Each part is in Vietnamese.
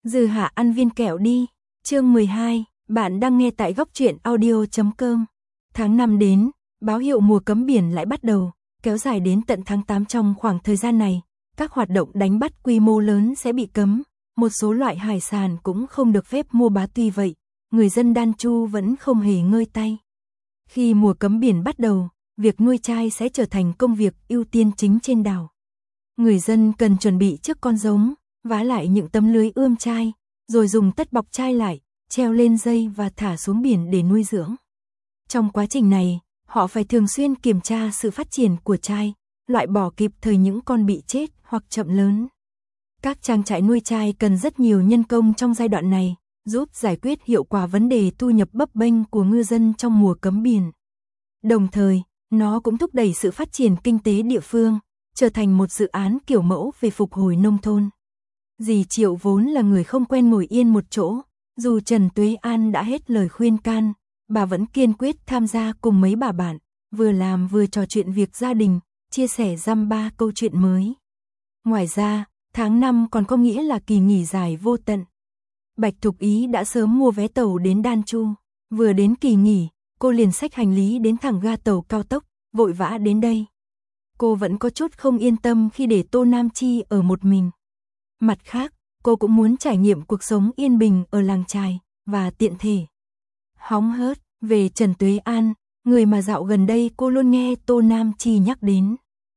Dư Hạ ăn viên kẹo đi. Chương 12, bạn đang nghe tại góc truyện audio.com. Tháng 5 đến, báo hiệu mùa cấm biển lại bắt đầu, kéo dài đến tận tháng 8. Trong khoảng thời gian này, các hoạt động đánh bắt quy mô lớn sẽ bị cấm, một số loại hải sản cũng không được phép mua bán. Tuy vậy, người dân Đan Chu vẫn không hề ngơi tay. Khi mùa cấm biển bắt đầu, việc nuôi trai sẽ trở thành công việc ưu tiên chính trên đảo. Người dân cần chuẩn bị trước con giống, vá lại những tấm lưới ươm trai, rồi dùng tất bọc trai lại, treo lên dây và thả xuống biển để nuôi dưỡng. Trong quá trình này, họ phải thường xuyên kiểm tra sự phát triển của trai, loại bỏ kịp thời những con bị chết hoặc chậm lớn. Các trang trại nuôi trai cần rất nhiều nhân công trong giai đoạn này, giúp giải quyết hiệu quả vấn đề thu nhập bấp bênh của ngư dân trong mùa cấm biển. Đồng thời, nó cũng thúc đẩy sự phát triển kinh tế địa phương, trở thành một dự án kiểu mẫu về phục hồi nông thôn. Dì Triệu vốn là người không quen ngồi yên một chỗ, dù Trần Tuế An đã hết lời khuyên can, bà vẫn kiên quyết tham gia cùng mấy bà bạn, vừa làm vừa trò chuyện việc gia đình, chia sẻ dăm ba câu chuyện mới. Ngoài ra, tháng 5 còn có nghĩa là kỳ nghỉ dài vô tận. Bạch Thục Ý đã sớm mua vé tàu đến Đan Chu, vừa đến kỳ nghỉ, cô liền xách hành lý đến thẳng ga tàu cao tốc, vội vã đến đây. Cô vẫn có chút không yên tâm khi để Tô Nam Chi ở một mình. Mặt khác, cô cũng muốn trải nghiệm cuộc sống yên bình ở làng chài, và tiện thể hóng hớt về Trần Tuế An, người mà dạo gần đây cô luôn nghe Tô Nam Chi nhắc đến.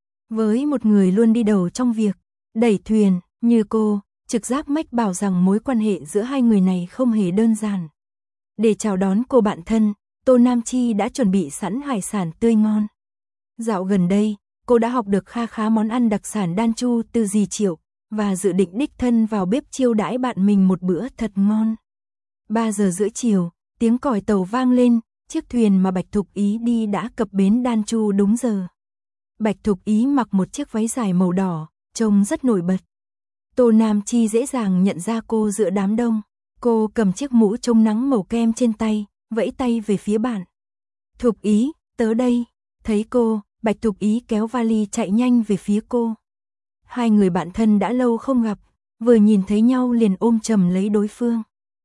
Với một người luôn đi đầu trong việc đẩy thuyền như cô, trực giác mách bảo rằng mối quan hệ giữa hai người này không hề đơn giản. Để chào đón cô bạn thân, Tô Nam Chi đã chuẩn bị sẵn hải sản tươi ngon. Dạo gần đây, cô đã học được kha khá món ăn đặc sản Đan Chu từ dì Triệu, và dự định đích thân vào bếp chiêu đãi bạn mình một bữa thật ngon. 3 giờ rưỡi chiều, tiếng còi tàu vang lên, chiếc thuyền mà Bạch Thục Ý đi đã cập bến Đan Chu đúng giờ. Bạch Thục Ý mặc một chiếc váy dài màu đỏ, trông rất nổi bật. Tô Nam Chi dễ dàng nhận ra cô giữa đám đông. Cô cầm chiếc mũ chống nắng màu kem trên tay, vẫy tay về phía bạn. Thục Ý, tớ đây. Thấy cô, Bạch Thục Ý kéo vali chạy nhanh về phía cô. Hai người bạn thân đã lâu không gặp, vừa nhìn thấy nhau liền ôm chầm lấy đối phương.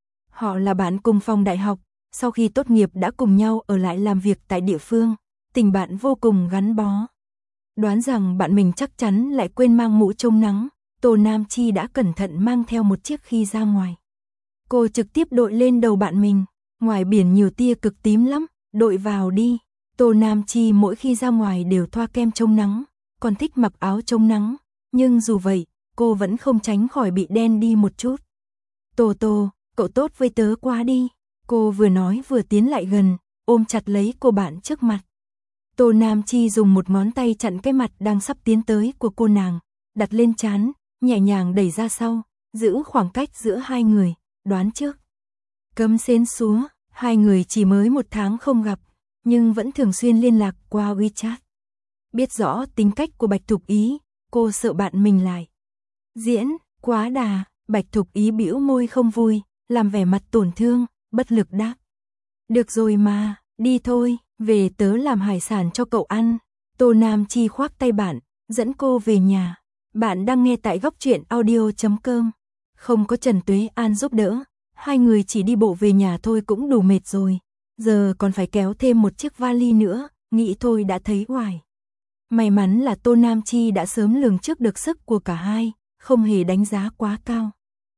Họ là bạn cùng phòng đại học, sau khi tốt nghiệp đã cùng nhau ở lại làm việc tại địa phương, tình bạn vô cùng gắn bó. Đoán rằng bạn mình chắc chắn lại quên mang mũ chống nắng, Tô Nam Chi đã cẩn thận mang theo một chiếc khi ra ngoài. Cô trực tiếp đội lên đầu bạn mình, ngoài biển nhiều tia cực tím lắm, đội vào đi. Tô Nam Chi mỗi khi ra ngoài đều thoa kem chống nắng, còn thích mặc áo chống nắng, nhưng dù vậy, cô vẫn không tránh khỏi bị đen đi một chút. Tô Tô, cậu tốt với tớ quá đi. Cô vừa nói vừa tiến lại gần, ôm chặt lấy cô bạn trước mặt. Tô Nam Chi dùng một ngón tay chặn cái mặt đang sắp tiến tới của cô nàng, đặt lên trán, nhẹ nhàng đẩy ra sau, giữ khoảng cách giữa hai người, đoán trước. Cấm xến xúa, hai người chỉ mới 1 tháng không gặp, nhưng vẫn thường xuyên liên lạc qua WeChat. Biết rõ tính cách của Bạch Thục Ý, cô sợ bạn mình lại diễn quá đà. Bạch Thục Ý bĩu môi không vui, làm vẻ mặt tổn thương, bất lực đáp. Được rồi mà, đi thôi, về tớ làm hải sản cho cậu ăn. Tô Nam Chi khoác tay bạn, dẫn cô về nhà. Bạn đang nghe tại góc truyện audio.com. Không có Trần Tuế An giúp đỡ, hai người chỉ đi bộ về nhà thôi cũng đủ mệt rồi. Giờ còn phải kéo thêm một chiếc vali nữa, nghĩ thôi đã thấy oải. May mắn là Tô Nam Chi đã sớm lường trước được sức của cả hai, không hề đánh giá quá cao.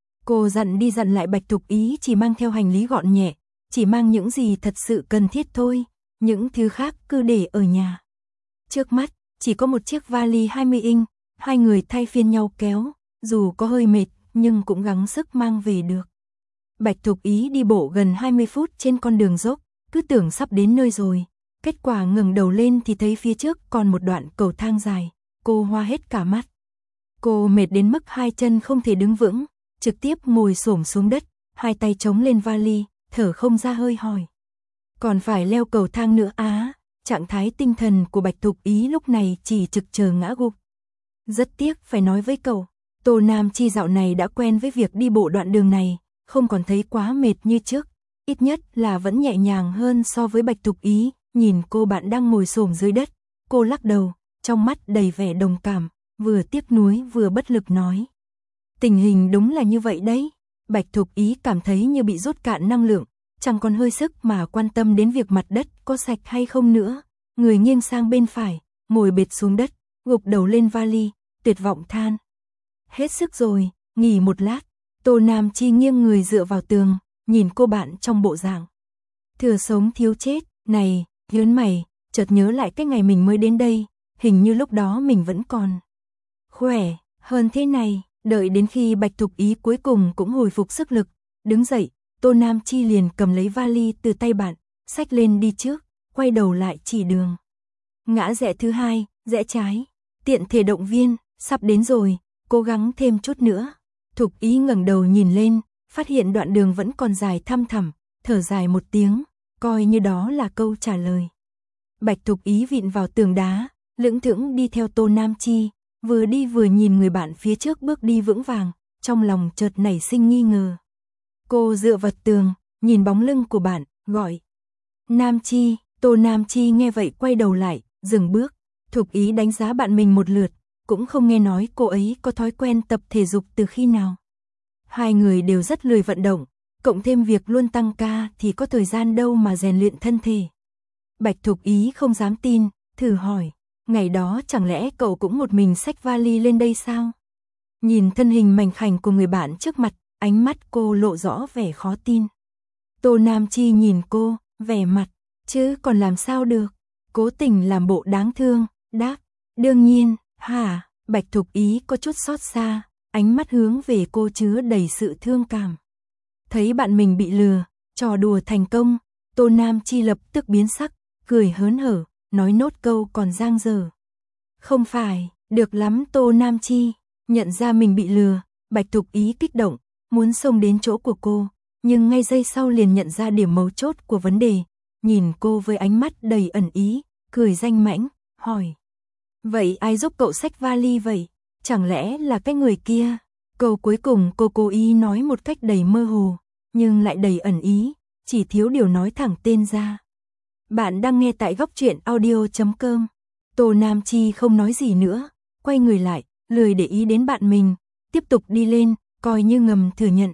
Cô dặn đi dặn lại Bạch Thục Ý chỉ mang theo hành lý gọn nhẹ, chỉ mang những gì thật sự cần thiết thôi, những thứ khác cứ để ở nhà. Trước mắt, chỉ có một chiếc vali 20 inch, hai người thay phiên nhau kéo, dù có hơi mệt nhưng cũng gắng sức mang về được. Bạch Thục Ý đi bộ gần 20 phút trên con đường dốc, cứ tưởng sắp đến nơi rồi. Kết quả ngẩng đầu lên thì thấy phía trước còn một đoạn cầu thang dài, cô hoa hết cả mắt. Cô mệt đến mức hai chân không thể đứng vững, trực tiếp ngồi xổm xuống đất, hai tay chống lên vali, thở không ra hơi hỏi. Còn phải leo cầu thang nữa á? Trạng thái tinh thần của Bạch Thục Ý lúc này chỉ trực chờ ngã gục. Rất tiếc phải nói với cậu, Tô Nam Chi dạo này đã quen với việc đi bộ đoạn đường này, không còn thấy quá mệt như trước, ít nhất là vẫn nhẹ nhàng hơn so với Bạch Thục Ý. Nhìn cô bạn đang ngồi xổm dưới đất, cô lắc đầu, trong mắt đầy vẻ đồng cảm, vừa tiếc nuối vừa bất lực nói. Tình hình đúng là như vậy đấy, Bạch Thục Ý cảm thấy như bị rút cạn năng lượng, chẳng còn hơi sức mà quan tâm đến việc mặt đất có sạch hay không nữa. Người nghiêng sang bên phải, ngồi bệt xuống đất, gục đầu lên vali, tuyệt vọng than. Hết sức rồi, nghỉ một lát. Tô Nam Chi nghiêng người dựa vào tường, nhìn cô bạn trong bộ dạng thừa sống thiếu chết. Này, nhớn mày, chợt nhớ lại cái ngày mình mới đến đây, hình như lúc đó mình vẫn còn khỏe hơn thế này. Đợi đến khi Bạch Thục Ý cuối cùng cũng hồi phục sức lực, đứng dậy, Tô Nam Chi liền cầm lấy vali từ tay bạn, xách lên đi trước, quay đầu lại chỉ đường. Ngã rẽ thứ hai, rẽ trái, tiện thể động viên, sắp đến rồi, cố gắng thêm chút nữa. Thục Ý ngẩng đầu nhìn lên, phát hiện đoạn đường vẫn còn dài thăm thẳm, thở dài một tiếng, coi như đó là câu trả lời. Bạch Thục Ý vịn vào tường đá, lững thững đi theo Tô Nam Chi, vừa đi vừa nhìn người bạn phía trước bước đi vững vàng, trong lòng chợt nảy sinh nghi ngờ. Cô dựa vào tường, nhìn bóng lưng của bạn, gọi. Nam Chi. Tô Nam Chi nghe vậy quay đầu lại, dừng bước. Thục Ý đánh giá bạn mình một lượt, cũng không nghe nói cô ấy có thói quen tập thể dục từ khi nào. Hai người đều rất lười vận động, cộng thêm việc luôn tăng ca thì có thời gian đâu mà rèn luyện thân thể. Bạch Thục Ý không dám tin, thử hỏi, ngày đó chẳng lẽ cậu cũng một mình xách vali lên đây sao? Nhìn thân hình mảnh khảnh của người bạn trước mặt, ánh mắt cô lộ rõ vẻ khó tin. Tô Nam Chi nhìn cô, vẻ mặt, chứ còn làm sao được, cố tình làm bộ đáng thương, đáp, đương nhiên. Hả? Bạch Thục Ý có chút xót xa, ánh mắt hướng về cô chứa đầy sự thương cảm. Thấy bạn mình bị lừa, trò đùa thành công, Tô Nam Chi lập tức biến sắc, cười hớn hở, nói nốt câu còn dang dở. Không phải, được lắm Tô Nam Chi, nhận ra mình bị lừa, Bạch Thục Ý kích động, muốn xông đến chỗ của cô, nhưng ngay giây sau liền nhận ra điểm mấu chốt của vấn đề, nhìn cô với ánh mắt đầy ẩn ý, cười danh mãnh, hỏi. Vậy ai giúp cậu xách vali vậy? Chẳng lẽ là cái người kia? Câu cuối cùng cô cố ý nói một cách đầy mơ hồ, nhưng lại đầy ẩn ý, chỉ thiếu điều nói thẳng tên ra. Bạn đang nghe tại góc truyện audio.com. Tô Nam Chi không nói gì nữa, quay người lại, lười để ý đến bạn mình, tiếp tục đi lên, coi như ngầm thừa nhận.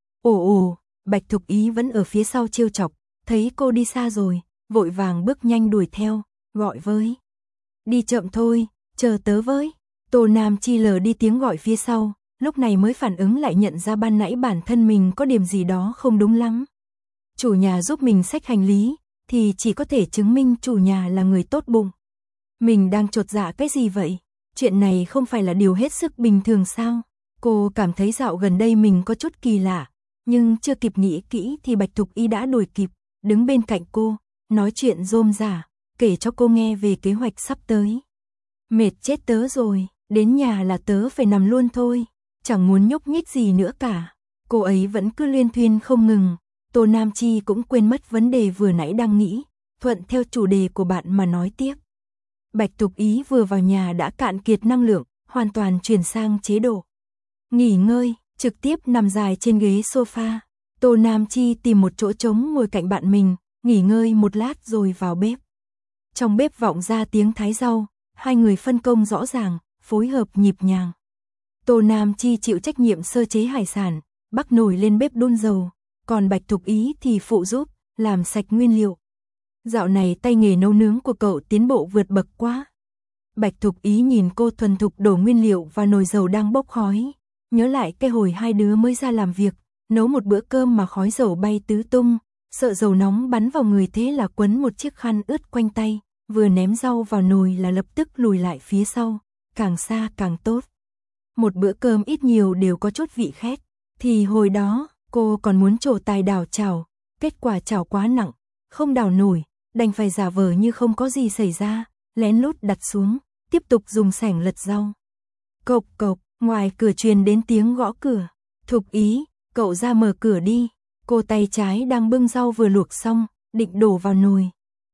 Ồ, Bạch Thục Ý vẫn ở phía sau trêu chọc, thấy cô đi xa rồi, vội vàng bước nhanh đuổi theo, gọi với. Đi chậm thôi, chờ tớ với. Tô Nam Chi lờ đi tiếng gọi phía sau, lúc này mới phản ứng lại nhận ra ban nãy bản thân mình có điểm gì đó không đúng lắm. Chủ nhà giúp mình xách hành lý, thì chỉ có thể chứng minh chủ nhà là người tốt bụng. Mình đang chột dạ cái gì vậy? Chuyện này không phải là điều hết sức bình thường sao? Cô cảm thấy dạo gần đây mình có chút kỳ lạ, nhưng chưa kịp nghĩ kỹ thì Bạch Thục Y đã đuổi kịp, đứng bên cạnh cô, nói chuyện rôm rả, kể cho cô nghe về kế hoạch sắp tới. Mệt chết tớ rồi, đến nhà là tớ phải nằm luôn thôi, chẳng muốn nhúc nhích gì nữa cả. Cô ấy vẫn cứ luyên thuyên không ngừng, Tô Nam Chi cũng quên mất vấn đề vừa nãy đang nghĩ, thuận theo chủ đề của bạn mà nói tiếp. Bạch Thục Ý vừa vào nhà đã cạn kiệt năng lượng, hoàn toàn chuyển sang chế độ nghỉ ngơi, trực tiếp nằm dài trên ghế sofa. Tô Nam Chi tìm một chỗ trống ngồi cạnh bạn mình, nghỉ ngơi một lát rồi vào bếp. Trong bếp vọng ra tiếng thái rau, hai người phân công rõ ràng, phối hợp nhịp nhàng. Tô Nam Chi chịu trách nhiệm sơ chế hải sản, bắc nồi lên bếp đun dầu, còn Bạch Thục Ý thì phụ giúp, làm sạch nguyên liệu. Dạo này tay nghề nấu nướng của cậu tiến bộ vượt bậc quá. Bạch Thục Ý nhìn cô thuần thục đổ nguyên liệu vào nồi dầu đang bốc khói, nhớ lại cái hồi hai đứa mới ra làm việc, nấu một bữa cơm mà khói dầu bay tứ tung, sợ dầu nóng bắn vào người thế là quấn một chiếc khăn ướt quanh tay, vừa ném rau vào nồi là lập tức lùi lại phía sau, càng xa càng tốt. Một bữa cơm ít nhiều đều có chút vị khét, thì hồi đó cô còn muốn trổ tài đảo chảo, kết quả chảo quá nặng, không đảo nổi, đành phải giả vờ như không có gì xảy ra, lén lút đặt xuống, tiếp tục dùng xẻng lật rau. Cộc cộc, ngoài cửa truyền đến tiếng gõ cửa. Thục Ý, cậu ra mở cửa đi. Cô tay trái đang bưng rau vừa luộc xong, định đổ vào nồi.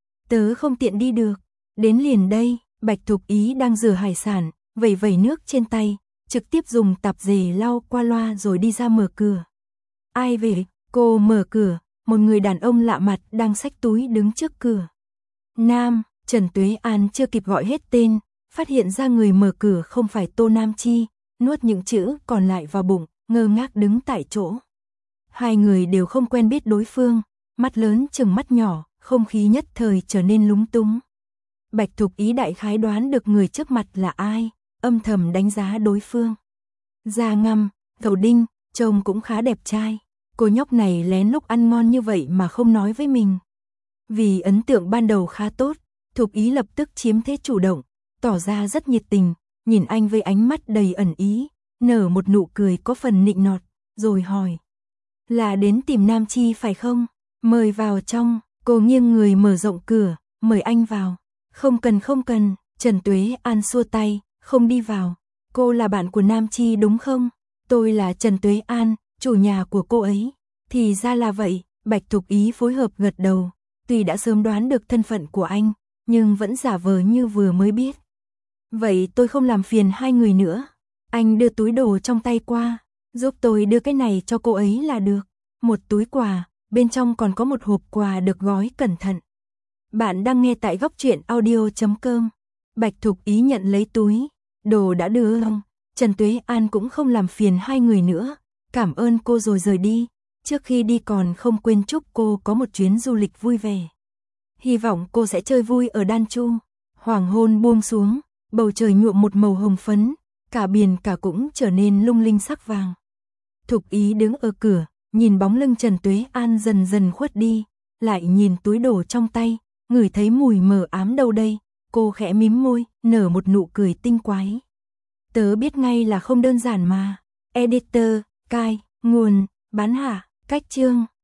Tớ không tiện đi được. Đến liền đây. Bạch Thục Ý đang rửa hải sản, vẩy vẩy nước trên tay, trực tiếp dùng tạp dề lau qua loa rồi đi ra mở cửa. Ai về? Cô mở cửa, một người đàn ông lạ mặt đang xách túi đứng trước cửa. Nam. Trần Tuế An chưa kịp gọi hết tên, phát hiện ra người mở cửa không phải Tô Nam Chi, nuốt những chữ còn lại vào bụng, ngơ ngác đứng tại chỗ. Hai người đều không quen biết đối phương, mắt lớn chừng mắt nhỏ, không khí nhất thời trở nên lúng túng. Bạch Thục Ý đại khái đoán được người trước mặt là ai, âm thầm đánh giá đối phương. Da ngăm, gầu đinh, trông cũng khá đẹp trai. Cô nhóc này lén lúc ăn ngon như vậy mà không nói với mình. Vì ấn tượng ban đầu khá tốt, Thục Ý lập tức chiếm thế chủ động, tỏ ra rất nhiệt tình, nhìn anh với ánh mắt đầy ẩn ý, nở một nụ cười có phần nịnh nọt, rồi hỏi. Là đến tìm Nam Chi phải không? Mời vào trong, cô nghiêng người mở rộng cửa, mời anh vào. Không cần, Trần Tuế An xua tay, không đi vào. Cô là bạn của Nam Chi đúng không? Tôi là Trần Tuế An, chủ nhà của cô ấy. Thì ra là vậy, Bạch Thục Ý phối hợp gật đầu. Tuy đã sớm đoán được thân phận của anh, nhưng vẫn giả vờ như vừa mới biết. Vậy tôi không làm phiền hai người nữa. Anh đưa túi đồ trong tay qua, giúp tôi đưa cái này cho cô ấy là được. Một túi quà, bên trong còn có một hộp quà được gói cẩn thận. Bạn đang nghe tại góc truyện audio.com. Bạch Thục Ý nhận lấy túi, đồ đã đưa xong. Trần Tuế An cũng không làm phiền hai người nữa, cảm ơn cô rồi rời đi. Trước khi đi còn không quên chúc cô có một chuyến du lịch vui vẻ. Hy vọng cô sẽ chơi vui ở Đan Chu. Hoàng hôn buông xuống, bầu trời nhuộm một màu hồng phấn, cả biển cả cũng trở nên lung linh sắc vàng. Thục Ý đứng ở cửa, nhìn bóng lưng Trần Tuế An dần dần khuất đi, lại nhìn túi đồ trong tay, ngửi thấy mùi mờ ám đâu đây, cô khẽ mím môi, nở một nụ cười tinh quái. Tớ biết ngay là không đơn giản mà. Editor, cai, nguồn, bán hạ, cách chương.